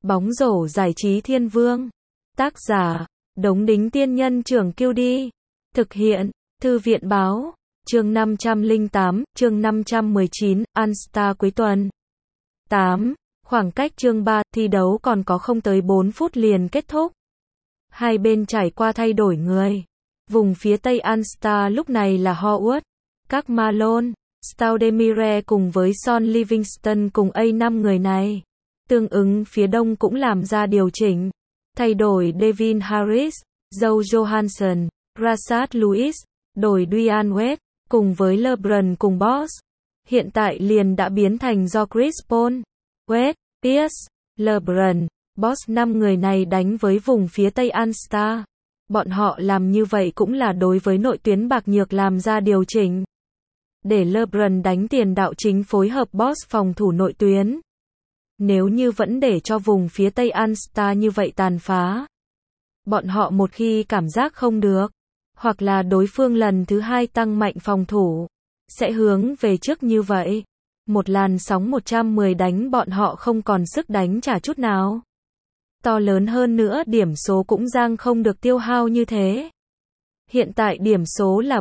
Bóng rổ giải trí thiên vương. Tác giả, Đống Đính Tiên Nhân Trưởng Kiêu Đi. Thực hiện, Thư viện Báo. Chương 508, chương 519, All-Star cuối tuần. 8. Khoảng cách chương 3, thi đấu còn có không tới 4 phút liền kết thúc. Hai bên trải qua thay đổi người. Vùng phía Tây All-Star lúc này là Howard, các Malone, Stoudemire cùng với Son Livingston cùng A5 người này. Tương ứng phía Đông cũng làm ra điều chỉnh. Thay đổi Devin Harris, Joe Johansson, Rashard Lewis, đổi Dwyane Wade, cùng với LeBron cùng Bosh. Hiện tại liền đã biến thành do Chris Paul, Wade, Pierce, LeBron, Bosh 5 người này đánh với vùng phía Tây All-Star. Bọn họ làm như vậy cũng là đối với nội tuyến bạc nhược làm ra điều chỉnh. Để LeBron đánh tiền đạo chính phối hợp Bosh phòng thủ nội tuyến. Nếu như vẫn để cho vùng phía Tây All-Star như vậy tàn phá, bọn họ một khi cảm giác không được, hoặc là đối phương lần thứ hai tăng mạnh phòng thủ, sẽ hướng về trước như vậy. Một làn sóng 110 đánh bọn họ không còn sức đánh trả chút nào. To lớn hơn nữa điểm số cũng giang không được tiêu hao như thế. Hiện tại điểm số là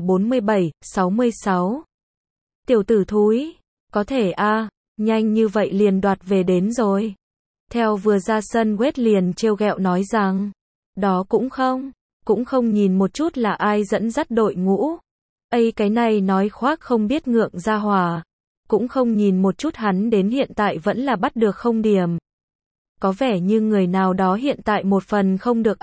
47-66. Tiểu tử thúi, có thể nhanh như vậy liền đoạt về đến rồi. Theo vừa ra sân Wade liền trêu ghẹo nói rằng, đó cũng không nhìn một chút là ai dẫn dắt đội ngũ. Cái này nói khoác không biết ngượng ra hỏa. Cũng không nhìn một chút hắn đến hiện tại vẫn là bắt được không điểm. Có vẻ như người nào đó hiện tại một phần không được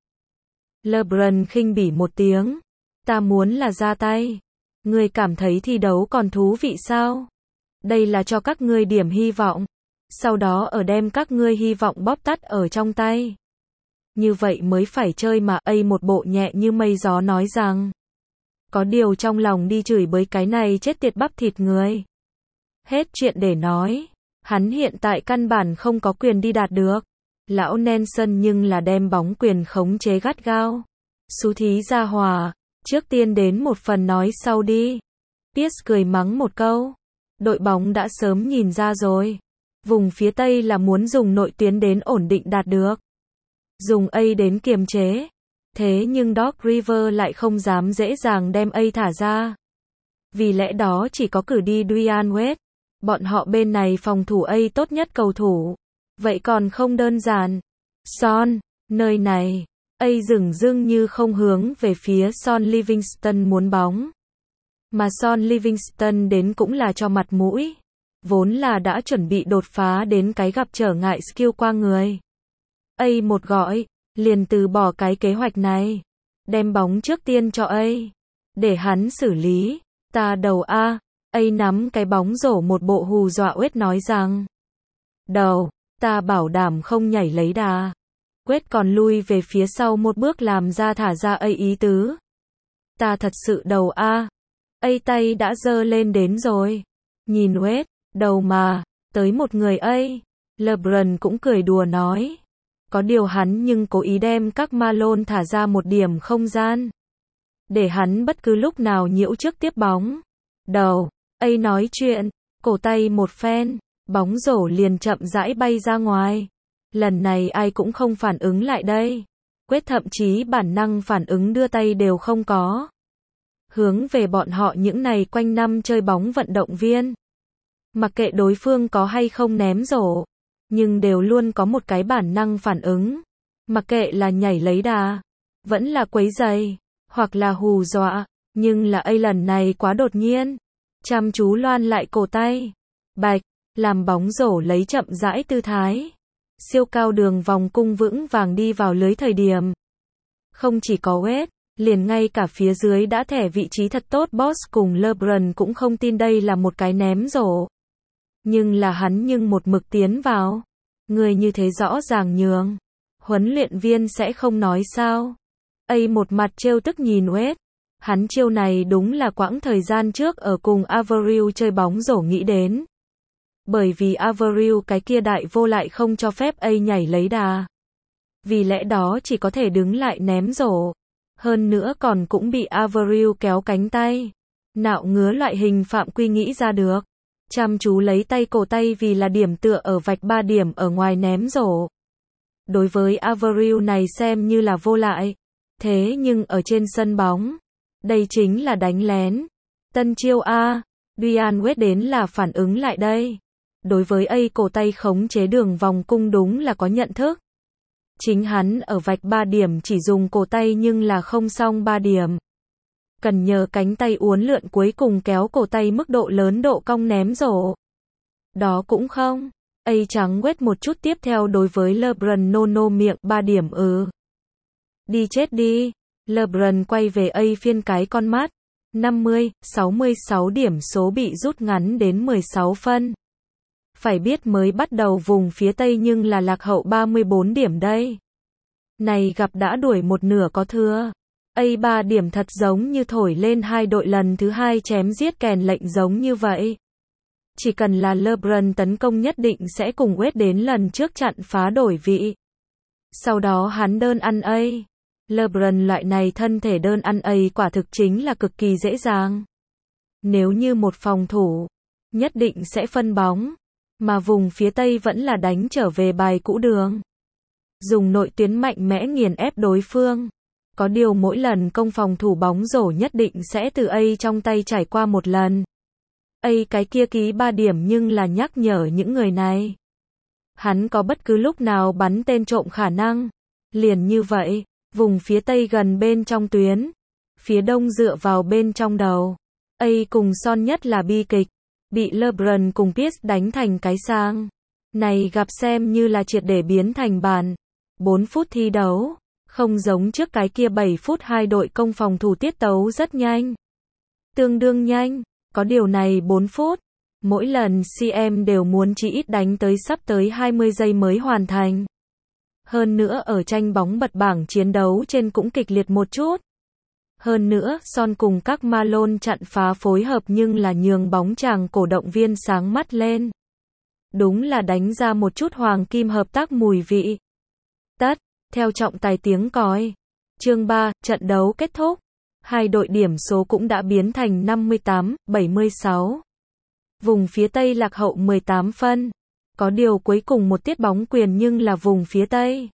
LeBron khinh bỉ một tiếng. Ta muốn là ra tay. Ngươi cảm thấy thi đấu còn thú vị sao? Đây là cho các ngươi điểm hy vọng. Sau đó ở đem các ngươi hy vọng bóp tắt ở trong tay. Như vậy mới phải chơi mà. Một bộ nhẹ như mây gió nói rằng. Có điều trong lòng đi chửi bới cái này chết tiệt bắp thịt người. Hết chuyện để nói. Hắn hiện tại căn bản không có quyền đi đạt được. Lão Nelson nhưng là đem bóng quyền khống chế gắt gao. Xú thí ra hòa. Trước tiên đến một phần nói sau đi. Pierce cười mắng một câu. Đội bóng đã sớm nhìn ra rồi. Vùng phía Tây là muốn dùng nội tuyến đến ổn định đạt được. Dùng đến kiềm chế. Thế nhưng Doc Rivers lại không dám dễ dàng đem thả ra. Vì lẽ đó chỉ có cử đi Dwyane Wade. Bọn họ bên này phòng thủ tốt nhất cầu thủ. Vậy còn không đơn giản. Son, nơi này. Dửng dưng như không hướng về phía Son Livingston muốn bóng. Mà Son Livingston đến cũng là cho mặt mũi. Vốn là đã chuẩn bị đột phá đến cái gặp trở ngại skill qua người. Một gọi, liền từ bỏ cái kế hoạch này. Đem bóng trước tiên cho để hắn xử lý. Ta đầu nắm cái bóng rổ một bộ hù dọa Wade nói rằng. Đầu, ta bảo đảm không nhảy lấy đà. Wade còn lui về phía sau một bước làm ra thả ra ý tứ. Ta thật sự đầu tay đã giơ lên đến rồi. Nhìn Wade, đầu mà, tới một người LeBron cũng cười đùa nói. Có điều hắn nhưng cố ý đem các Malone thả ra một điểm không gian. Để hắn bất cứ lúc nào nhiễu trước tiếp bóng. Đầu, nói chuyện, cổ tay một phen, bóng rổ liền chậm rãi bay ra ngoài. Lần này ai cũng không phản ứng lại đây. Wade thậm chí bản năng phản ứng đưa tay đều không có. Hướng về bọn họ những này quanh năm chơi bóng vận động viên. Mặc kệ đối phương có hay không ném rổ, nhưng đều luôn có một cái bản năng phản ứng. Mặc kệ là nhảy lấy đà, vẫn là quấy giày, hoặc là hù dọa, nhưng là lần này quá đột nhiên. Chăm chú loan lại cổ tay. Bạch, làm bóng rổ lấy chậm rãi tư thái. Siêu cao đường vòng cung vững vàng đi vào lưới thời điểm. Không chỉ có Wade, liền ngay cả phía dưới đã thẻ vị trí thật tốt Bosh cùng LeBron cũng không tin đây là một cái ném rổ. Nhưng là hắn một mực tiến vào. Người như thế rõ ràng nhường. Huấn luyện viên sẽ không nói sao. Một mặt trêu tức nhìn Wade. Hắn chiêu này đúng là quãng thời gian trước ở cùng Avril chơi bóng rổ nghĩ đến. Bởi vì Avril cái kia đại vô lại không cho phép nhảy lấy đà. Vì lẽ đó chỉ có thể đứng lại ném rổ. Hơn nữa còn cũng bị Avril kéo cánh tay. Nạo ngứa loại hình phạm quy nghĩ ra được. Chăm chú lấy tay cổ tay vì là điểm tựa ở vạch 3 điểm ở ngoài ném rổ. Đối với Avril này xem như là vô lại. Thế nhưng ở trên sân bóng, đây chính là đánh lén. Tân chiêu A. Dwyane Wade đến là phản ứng lại đây. Đối với A cổ tay khống chế đường vòng cung đúng là có nhận thức. Chính hắn ở vạch 3 điểm chỉ dùng cổ tay nhưng là không xong 3 điểm. Cần nhờ cánh tay uốn lượn cuối cùng kéo cổ tay mức độ lớn độ cong ném rổ. Đó cũng không. A trắng Wade một chút tiếp theo đối với LeBron nô miệng 3 điểm Đi chết đi. LeBron quay về A phiên cái con mắt. 50-66 điểm số bị rút ngắn đến 16 phân. Phải biết mới bắt đầu vùng phía Tây nhưng là lạc hậu 34 điểm đây. Này gặp đã đuổi một nửa có thưa. A 3 điểm thật giống như thổi lên hai đội lần thứ hai chém giết kèn lệnh giống như vậy. Chỉ cần là LeBron tấn công nhất định sẽ cùng Wade đến lần trước chặn phá đổi vị. Sau đó hắn đơn ăn A. LeBron loại này thân thể đơn ăn A quả thực chính là cực kỳ dễ dàng. Nếu như một phòng thủ, nhất định sẽ phân bóng. Mà vùng phía Tây vẫn là đánh trở về bài cũ đường. Dùng nội tuyến mạnh mẽ nghiền ép đối phương. Có điều mỗi lần công phòng thủ bóng rổ nhất định sẽ từ A trong tay trải qua một lần. A cái kia ký 3 điểm nhưng là nhắc nhở những người này. Hắn có bất cứ lúc nào bắn tên trộm khả năng. Liền như vậy, vùng phía Tây gần bên trong tuyến. Phía Đông dựa vào bên trong đầu. A cùng Son nhất là bi kịch. Bị LeBron cùng Pierce đánh thành cái sang. Này gặp xem như là triệt để biến thành bàn. 4 phút thi đấu. Không giống trước cái kia 7 phút hai đội công phòng thủ tiết tấu rất nhanh. Tương đương nhanh. Có điều này 4 phút. Mỗi lần CM đều muốn chỉ ít đánh tới sắp tới 20 giây mới hoàn thành. Hơn nữa ở tranh bóng bật bảng chiến đấu trên cũng kịch liệt một chút. Hơn nữa, Son cùng các Malone chặn phá phối hợp nhưng là nhường bóng chàng cổ động viên sáng mắt lên. Đúng là đánh ra một chút hoàng kim hợp tác mùi vị. Tất, theo trọng tài tiếng còi. Chương 3, trận đấu kết thúc. Hai đội điểm số cũng đã biến thành 58-76. Vùng phía Tây lạc hậu 18 phân. Có điều cuối cùng một tiết bóng quyền nhưng là vùng phía Tây.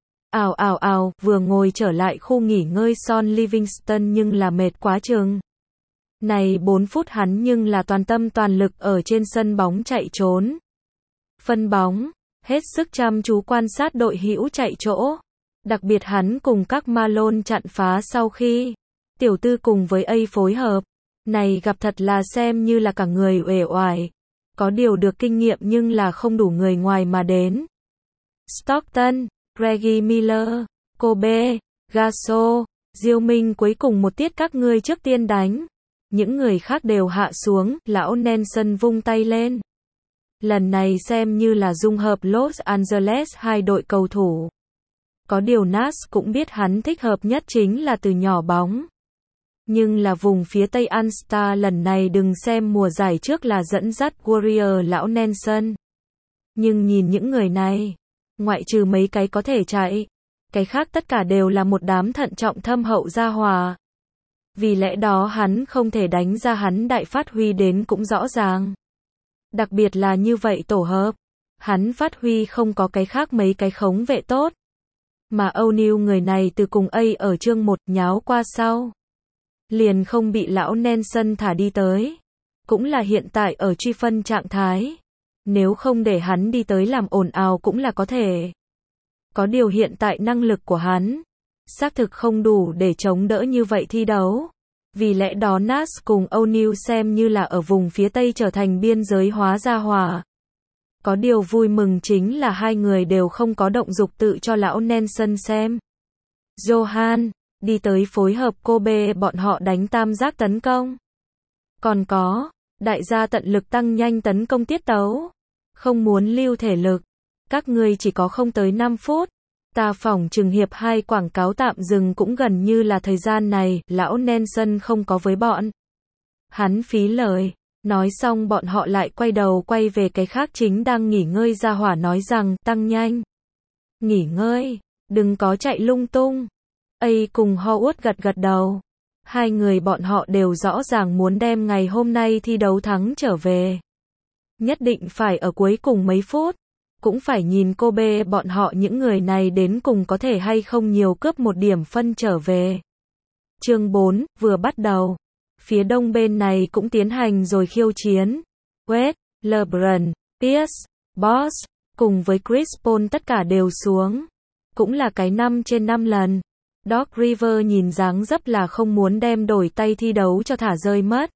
Vừa ngồi trở lại khu nghỉ ngơi Son Livingston nhưng là mệt quá chừng. Này 4 phút hắn nhưng là toàn tâm toàn lực ở trên sân bóng chạy trốn. Phân bóng, hết sức chăm chú quan sát đội hữu chạy chỗ. Đặc biệt hắn cùng các Malone chặn phá sau khi tiểu tư cùng với A phối hợp. Này gặp thật là xem như là cả người uể oải. Có điều được kinh nghiệm nhưng là không đủ người ngoài mà đến. Stockton, Reggie Miller, Kobe, Gasol, Diêu Minh cuối cùng một tiết các ngươi trước tiên đánh. Những người khác đều hạ xuống, lão Nelson vung tay lên. Lần này xem như là dung hợp Los Angeles hai đội cầu thủ. Có điều Nash cũng biết hắn thích hợp nhất chính là từ nhỏ bóng. Nhưng là vùng phía Tây All-Star lần này đừng xem mùa giải trước là dẫn dắt Warrior lão Nelson. Nhưng nhìn những người này, ngoại trừ mấy cái có thể chạy, cái khác tất cả đều là một đám thận trọng thâm hậu gia hòa. Vì lẽ đó hắn không thể đánh ra hắn đại phát huy đến cũng rõ ràng. Đặc biệt là như vậy tổ hợp, hắn phát huy không có cái khác mấy cái khống vệ tốt. Mà O'Neal người này từ cùng A ở chương 1 nháo qua sau. Liền không bị lão Nelson thả đi tới. Cũng là hiện tại ở truy phân trạng thái. Nếu không để hắn đi tới làm ồn ào cũng là có thể. Có điều hiện tại năng lực của hắn xác thực không đủ để chống đỡ như vậy thi đấu. Vì lẽ đó Nash cùng O'Neal xem như là ở vùng phía Tây trở thành biên giới hóa gia hòa. Có điều vui mừng chính là hai người đều không có động dục tự cho lão Nelson xem. Johan đi tới phối hợp Kobe bọn họ đánh tam giác tấn công. Còn có, đại gia tận lực tăng nhanh tấn công tiết tấu. Không muốn lưu thể lực. Các ngươi chỉ có không tới 5 phút. Ta phỏng chừng hiệp 2 quảng cáo tạm dừng cũng gần như là thời gian này, lão Nelson không có với bọn. Hắn phí lời. Nói xong bọn họ lại quay đầu quay về cái khác chính đang nghỉ ngơi ra hỏa nói rằng, tăng nhanh. Nghỉ ngơi, đừng có chạy lung tung. A cùng Howard gật đầu. Hai người bọn họ đều rõ ràng muốn đem ngày hôm nay thi đấu thắng trở về. Nhất định phải ở cuối cùng mấy phút. cũng phải nhìn Kobe bọn họ những người này đến cùng có thể hay không nhiều cướp một điểm phân trở về. Chương 4, vừa bắt đầu. Phía đông bên này cũng tiến hành rồi khiêu chiến. Wade, LeBron, Pierce, Bosh, cùng với Chris Paul tất cả đều xuống. Cũng là cái 5 trên 5 lần. Doc Rivers nhìn dáng dấp là không muốn đem đổi tay thi đấu cho thả rơi mất.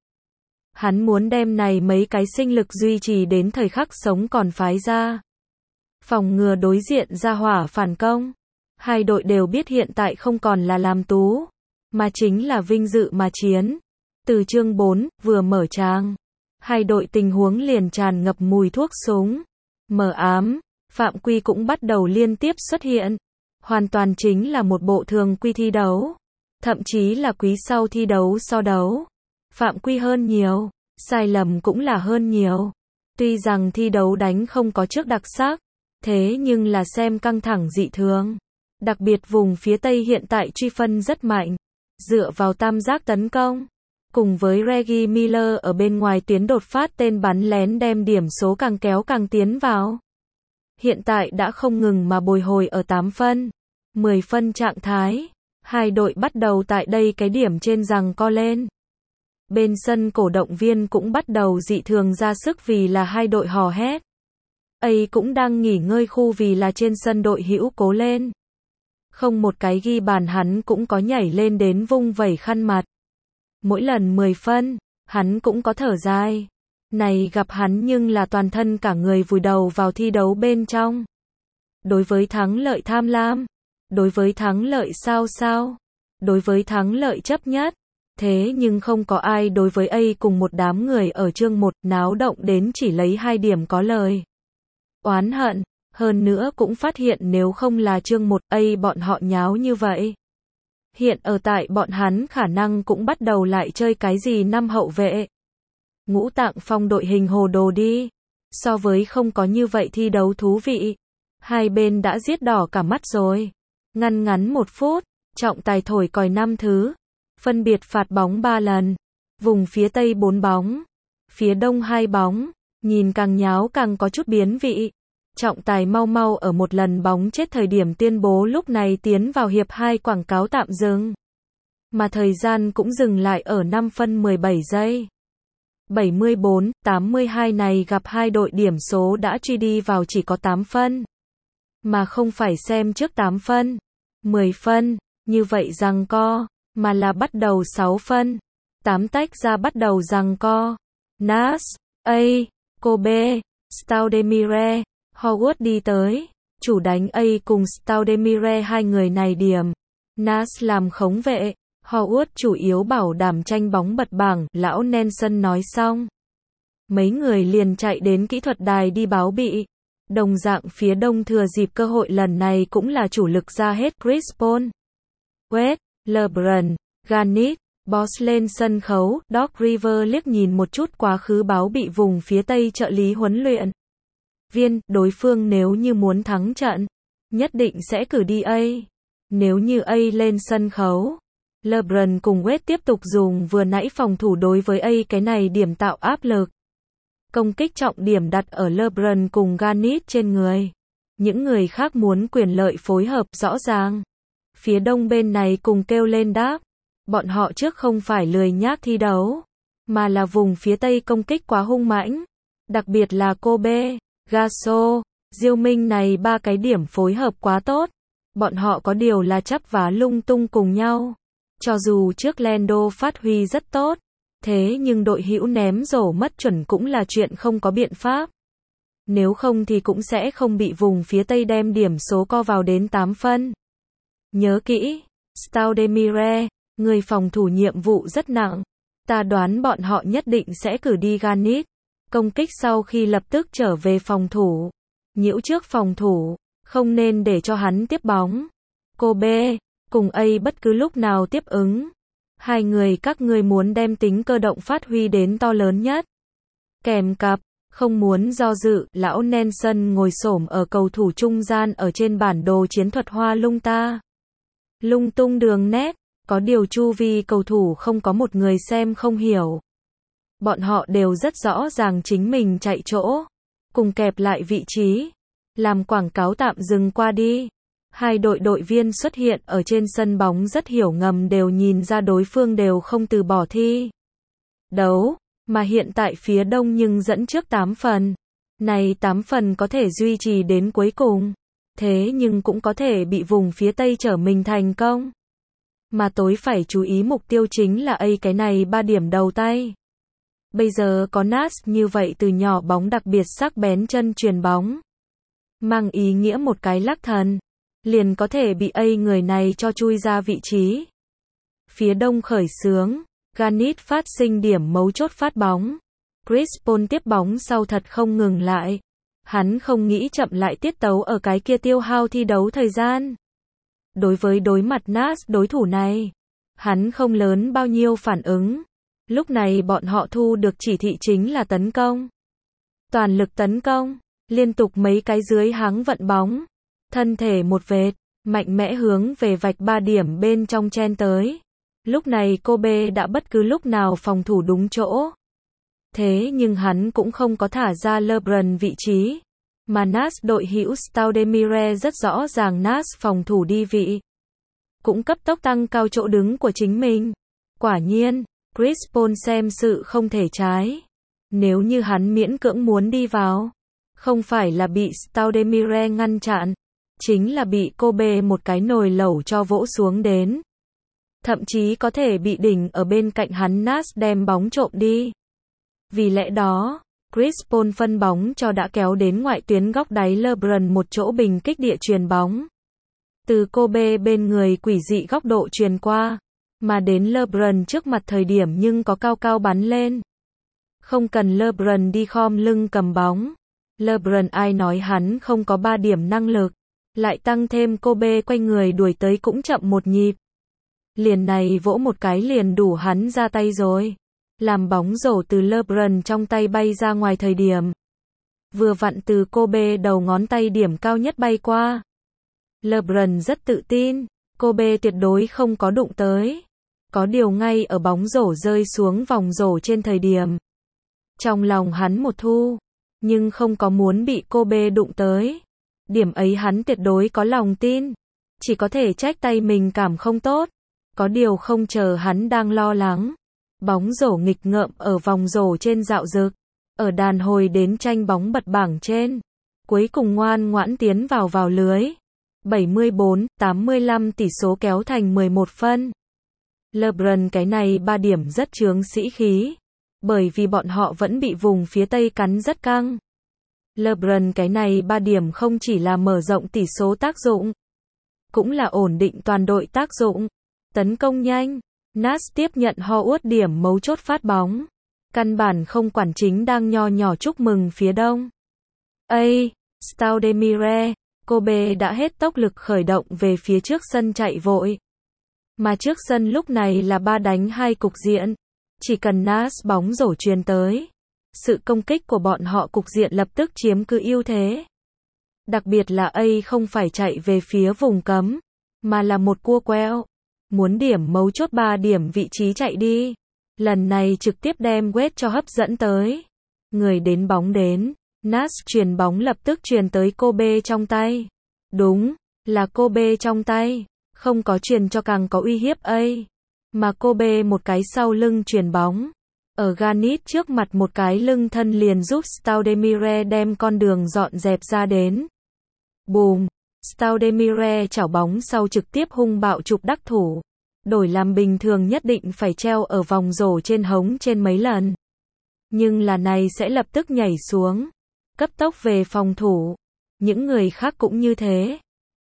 Hắn muốn đem này mấy cái sinh lực duy trì đến thời khắc sống còn phái ra. Phòng ngừa đối diện ra hỏa phản công. Hai đội đều biết hiện tại không còn là làm tú, mà chính là vinh dự mà chiến. Từ chương 4, vừa mở trang. Hai đội tình huống liền tràn ngập mùi thuốc súng. Mờ ám, phạm quy cũng bắt đầu liên tiếp xuất hiện. Hoàn toàn chính là một bộ thường quy thi đấu. Thậm chí là quý sau thi đấu so đấu. Phạm quy hơn nhiều, sai lầm cũng là hơn nhiều. Tuy rằng thi đấu đánh không có trước đặc sắc, thế nhưng là xem căng thẳng dị thường. Đặc biệt vùng phía Tây hiện tại truy phân rất mạnh. Dựa vào tam giác tấn công, cùng với Reggie Miller ở bên ngoài tuyến đột phát tên bắn lén đem điểm số càng kéo càng tiến vào. Hiện tại đã không ngừng mà bồi hồi ở 8 phân, 10 phân trạng thái. Hai đội bắt đầu tại đây cái điểm trên giằng co lên. Bên sân cổ động viên cũng bắt đầu dị thường ra sức vì là hai đội hò hét. ấy cũng đang nghỉ ngơi khu vì là trên sân đội hữu cố lên. Không một cái ghi bàn hắn cũng có nhảy lên đến vung vẩy khăn mặt. Mỗi lần 10 phân, hắn cũng có thở dài. Này gặp hắn nhưng là toàn thân cả người vùi đầu vào thi đấu bên trong. Đối với thắng lợi tham lam, đối với thắng lợi sao, đối với thắng lợi chấp nhất. Thế nhưng không có ai đối với ấy cùng một đám người ở chương 1 náo động đến chỉ lấy 2 điểm có lời. Oán hận, hơn nữa cũng phát hiện nếu không là chương 1 ấy bọn họ nháo như vậy. Hiện ở tại bọn hắn khả năng cũng bắt đầu lại chơi cái gì năm hậu vệ. Ngũ Tạng Phong đội hình hồ đồ đi. So với không có như vậy thi đấu thú vị. Hai bên đã giết đỏ cả mắt rồi. Ngăn ngắn 1 phút, trọng tài thổi còi 5 thứ. Phân biệt phạt bóng 3 lần. Vùng phía Tây 4 bóng. Phía Đông 2 bóng. Nhìn càng nháo càng có chút biến vị. Trọng tài mau ở một lần bóng chết thời điểm tuyên bố lúc này tiến vào hiệp 2 quảng cáo tạm dừng. Mà thời gian cũng dừng lại ở 5 phân 17 giây. 74-82 này gặp hai đội điểm số đã truy đi vào chỉ có 8 phân. Mà không phải xem trước 8 phân, 10 phân, như vậy giằng co, mà là bắt đầu 6 phân. 8 tách ra bắt đầu giằng co. Nash, A, Kobe, Stoudemire, Howard đi tới, chủ đánh A cùng Stoudemire hai người này điểm. Nash làm khống vệ, Howard chủ yếu bảo đảm tranh bóng bật bảng, lão Nelson nói xong. Mấy người liền chạy đến kỹ thuật đài đi báo bị. Đồng dạng phía Đông thừa dịp cơ hội lần này cũng là chủ lực ra hết Chris Paul, Wade, LeBron, Garnett, Bosh lên sân khấu. Doc Rivers liếc nhìn một chút quá khứ báo bị vùng phía Tây trợ lý huấn luyện viên, đối phương nếu như muốn thắng trận, nhất định sẽ cử đi A. Nếu như A lên sân khấu, LeBron cùng Wade tiếp tục dùng vừa nãy phòng thủ đối với A cái này điểm tạo áp lực. Công kích trọng điểm đặt ở LeBron cùng Garnett trên người. Những người khác muốn quyền lợi phối hợp rõ ràng. Phía Đông bên này cùng kêu lên đáp. Bọn họ trước không phải lười nhác thi đấu, mà là vùng phía Tây công kích quá hung mãnh. Đặc biệt là Kobe, Gasol, Diêu Minh này ba cái điểm phối hợp quá tốt. Bọn họ có điều là chắp vá lung tung cùng nhau. Cho dù trước Lando phát huy rất tốt, thế nhưng đội hữu ném rổ mất chuẩn cũng là chuyện không có biện pháp. Nếu không thì cũng sẽ không bị vùng phía Tây đem điểm số co vào đến 8 phân. Nhớ kỹ, Stoudemire, người phòng thủ nhiệm vụ rất nặng. Ta đoán bọn họ nhất định sẽ cử đi Garnett. Công kích sau khi lập tức trở về phòng thủ. Nhiễu trước phòng thủ, không nên để cho hắn tiếp bóng. Kobe, cùng A bất cứ lúc nào tiếp ứng. Hai người các ngươi muốn đem tính cơ động phát huy đến to lớn nhất. Kèm cặp, không muốn do dự, lão Nelson ngồi xổm ở cầu thủ trung gian ở trên bản đồ chiến thuật hoa lung tung đường nét, có điều chu vi cầu thủ không có một người xem không hiểu. Bọn họ đều rất rõ ràng chính mình chạy chỗ, cùng kẹp lại vị trí. Làm quảng cáo tạm dừng qua đi. Hai đội viên xuất hiện ở trên sân bóng rất hiểu ngầm đều nhìn ra đối phương đều không từ bỏ thi đấu, mà hiện tại phía Đông nhưng dẫn trước 8 phần. Này 8 phần có thể duy trì đến cuối cùng, thế nhưng cũng có thể bị vùng phía Tây trở mình thành công. Mà tối phải chú ý mục tiêu chính là cái này 3 điểm đầu tay. Bây giờ có Nas như vậy từ nhỏ bóng đặc biệt sắc bén chân chuyền bóng, mang ý nghĩa một cái lắc thần, liền có thể bị người này cho chui ra vị trí. Phía Đông khởi xướng, Garnett phát sinh điểm mấu chốt phát bóng. Chris Paul tiếp bóng sau thật không ngừng lại. Hắn không nghĩ chậm lại tiết tấu ở cái kia tiêu hao thi đấu thời gian. Đối với đối mặt Nas đối thủ này, hắn không lớn bao nhiêu phản ứng. Lúc này bọn họ thu được chỉ thị chính là tấn công. Toàn lực tấn công, liên tục mấy cái dưới háng vận bóng. Thân thể một vệt, mạnh mẽ hướng về vạch 3 điểm bên trong chen tới. Lúc này Kobe đã bất cứ lúc nào phòng thủ đúng chỗ. Thế nhưng hắn cũng không có thả ra LeBron vị trí. Mà Nas đội hữu Stoudemire rất rõ ràng Nas phòng thủ đi vị. Cũng cấp tốc tăng cao chỗ đứng của chính mình. Quả nhiên, Chris Paul xem sự không thể trái. Nếu như hắn miễn cưỡng muốn đi vào, không phải là bị Stoudemire ngăn chặn, chính là bị Kobe một cái nồi lẩu cho vỗ xuống đến. Thậm chí có thể bị đỉnh ở bên cạnh hắn Nas đem bóng trộm đi. Vì lẽ đó, Chris Paul phân bóng cho đã kéo đến ngoại tuyến góc đáy LeBron một chỗ bình kích địa chuyền bóng. Từ Kobe bên người quỷ dị góc độ chuyền qua, mà đến LeBron trước mặt thời điểm nhưng có cao cao bắn lên. Không cần LeBron đi khom lưng cầm bóng. LeBron ai nói hắn không có 3 điểm năng lực. Lại tăng thêm Kobe quay người đuổi tới cũng chậm một nhịp. Liền này vỗ một cái liền đủ hắn ra tay rồi. Làm bóng rổ từ LeBron trong tay bay ra ngoài thời điểm. Vừa vặn từ Kobe đầu ngón tay điểm cao nhất bay qua. LeBron rất tự tin, Kobe tuyệt đối không có đụng tới. Có điều ngay ở bóng rổ rơi xuống vòng rổ trên thời điểm. Trong lòng hắn một thu, nhưng không có muốn bị Kobe đụng tới. Điểm ấy hắn tuyệt đối có lòng tin. Chỉ có thể trách tay mình cảm không tốt. Có điều không chờ hắn đang lo lắng. Bóng rổ nghịch ngợm ở vòng rổ trên dạo dực. Ở đàn hồi đến tranh bóng bật bảng trên. Cuối cùng ngoan ngoãn tiến vào lưới. 74-85 tỷ số kéo thành 11 phân. LeBron cái này 3 điểm rất chướng sĩ khí. Bởi vì bọn họ vẫn bị vùng phía Tây cắn rất căng. LeBron cái này 3 điểm không chỉ là mở rộng tỷ số tác dụng, cũng là ổn định toàn đội tác dụng. Tấn công nhanh, Nas tiếp nhận Howard điểm mấu chốt phát bóng. Căn bản không quản chính đang nho nhỏ chúc mừng phía Đông. Stoudemire, Kobe đã hết tốc lực khởi động về phía trước sân chạy vội. Mà trước sân lúc này là 3 đánh 2 cục diện. Chỉ cần Nas bóng rổ truyền tới, sự công kích của bọn họ cục diện lập tức chiếm cứ ưu thế. Đặc biệt là không phải chạy về phía vùng cấm, mà là một cua queo. Muốn điểm mấu chốt 3 điểm vị trí chạy đi. Lần này trực tiếp đem Wade cho hấp dẫn tới. Người đến bóng đến, Nas truyền bóng lập tức truyền tới Kobe trong tay. Đúng, là Kobe trong tay, không có truyền cho càng có uy hiếp mà Kobe một cái sau lưng truyền bóng. Ở Garnett trước mặt một cái lưng thân liền giúp Stoudemire đem con đường dọn dẹp ra đến. Bùm, Stoudemire chảo bóng sau trực tiếp hung bạo chụp đắc thủ. Đổi làm bình thường nhất định phải treo ở vòng rổ trên hống trên mấy lần. Nhưng là này sẽ lập tức nhảy xuống. Cấp tốc về phòng thủ. Những người khác cũng như thế.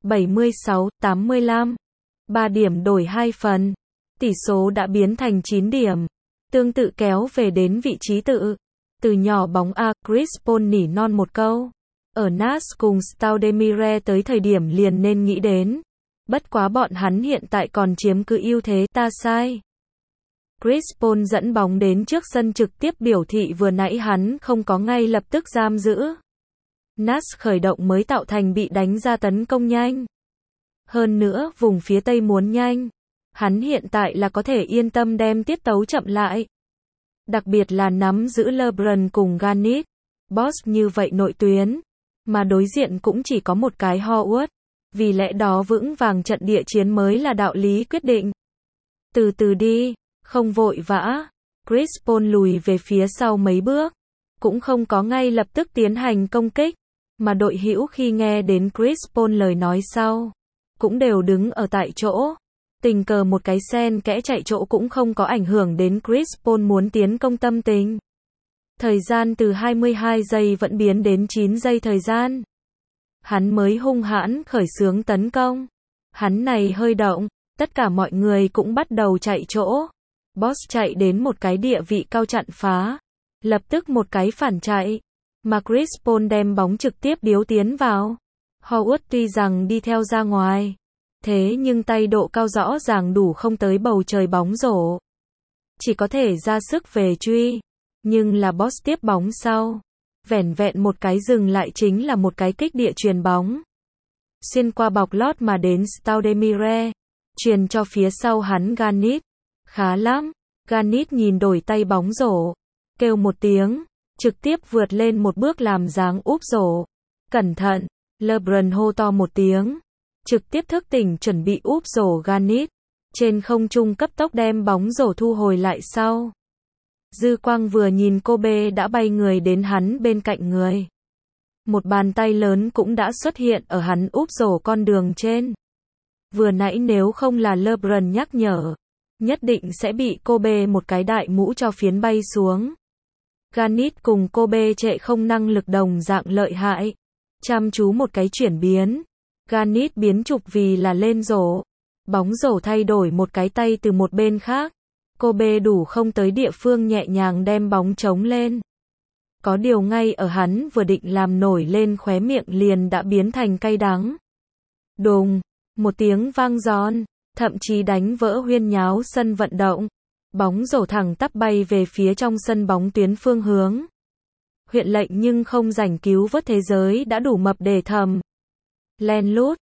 76-85. 3 điểm đổi 2 phần. Tỷ số đã biến thành 9 điểm. Tương tự kéo về đến vị trí tự. Từ nhỏ bóng A, Chris Paul nỉ non một câu. Ở Nas cùng Stoudemire tới thời điểm liền nên nghĩ đến. Bất quá bọn hắn hiện tại còn chiếm cứ ưu thế, ta sai. Chris Paul dẫn bóng đến trước sân trực tiếp biểu thị vừa nãy hắn không có ngay lập tức giam giữ. Nas khởi động mới tạo thành bị đánh ra tấn công nhanh. Hơn nữa, vùng phía Tây muốn nhanh. Hắn hiện tại là có thể yên tâm đem tiết tấu chậm lại. Đặc biệt là nắm giữ LeBron cùng Garnett. Boss như vậy nội tuyến. mà đối diện cũng chỉ có một cái Howard. Vì lẽ đó vững vàng trận địa chiến mới là đạo lý quyết định. Từ từ đi, không vội vã. Chris Paul lùi về phía sau mấy bước, cũng không có ngay lập tức tiến hành công kích, mà đội hữu khi nghe đến Chris Paul lời nói sau, cũng đều đứng ở tại chỗ. Tình cờ một cái xen kẽ chạy chỗ cũng không có ảnh hưởng đến Chris Paul muốn tiến công tâm tình. Thời gian từ 22 giây vẫn biến đến 9 giây thời gian. Hắn mới hung hãn khởi xướng tấn công. Hắn này hơi động, tất cả mọi người cũng bắt đầu chạy chỗ. Boss chạy đến một cái địa vị cao chặn phá. Lập tức một cái phản chạy. Mà Chris Paul đem bóng trực tiếp điếu tiến vào. Howard tuy rằng đi theo ra ngoài. Thế nhưng tay độ cao rõ ràng đủ không tới bầu trời bóng rổ. Chỉ có thể ra sức về truy. Nhưng là Boss tiếp bóng sau. Vẻn vẹn một cái dừng lại chính là một cái kích địa chuyền bóng. Xuyên qua bọc lót mà đến Stoudemire. Chuyền cho phía sau hắn Garnett. Khá lắm. Garnett nhìn đổi tay bóng rổ. Kêu một tiếng. Trực tiếp vượt lên một bước làm dáng úp rổ. Cẩn thận. LeBron hô to một tiếng. Trực tiếp thức tỉnh chuẩn bị úp rổ Garnett. Trên không trung cấp tốc đem bóng rổ thu hồi lại sau. Dư quang vừa nhìn Kobe đã bay người đến hắn bên cạnh người. Một bàn tay lớn cũng đã xuất hiện ở hắn úp rổ con đường trên. Vừa nãy nếu không là LeBron nhắc nhở, nhất định sẽ bị Kobe một cái đại mũ cho phiến bay xuống. Garnett cùng Kobe trệ không năng lực đồng dạng lợi hại. Chăm chú một cái chuyển biến. Garnett biến trục vì là lên rổ. Bóng rổ thay đổi một cái tay từ một bên khác. Kobe đủ không tới địa phương nhẹ nhàng đem bóng trống lên. Có điều ngay ở hắn vừa định làm nổi lên khóe miệng liền đã biến thành cay đắng. Đùng, một tiếng vang giòn, thậm chí đánh vỡ huyên nháo sân vận động. Bóng rổ thẳng tắp bay về phía trong sân bóng tuyến phương hướng. Huyện lệnh nhưng không rảnh cứu vớt thế giới đã đủ mập để thầm. Len lút,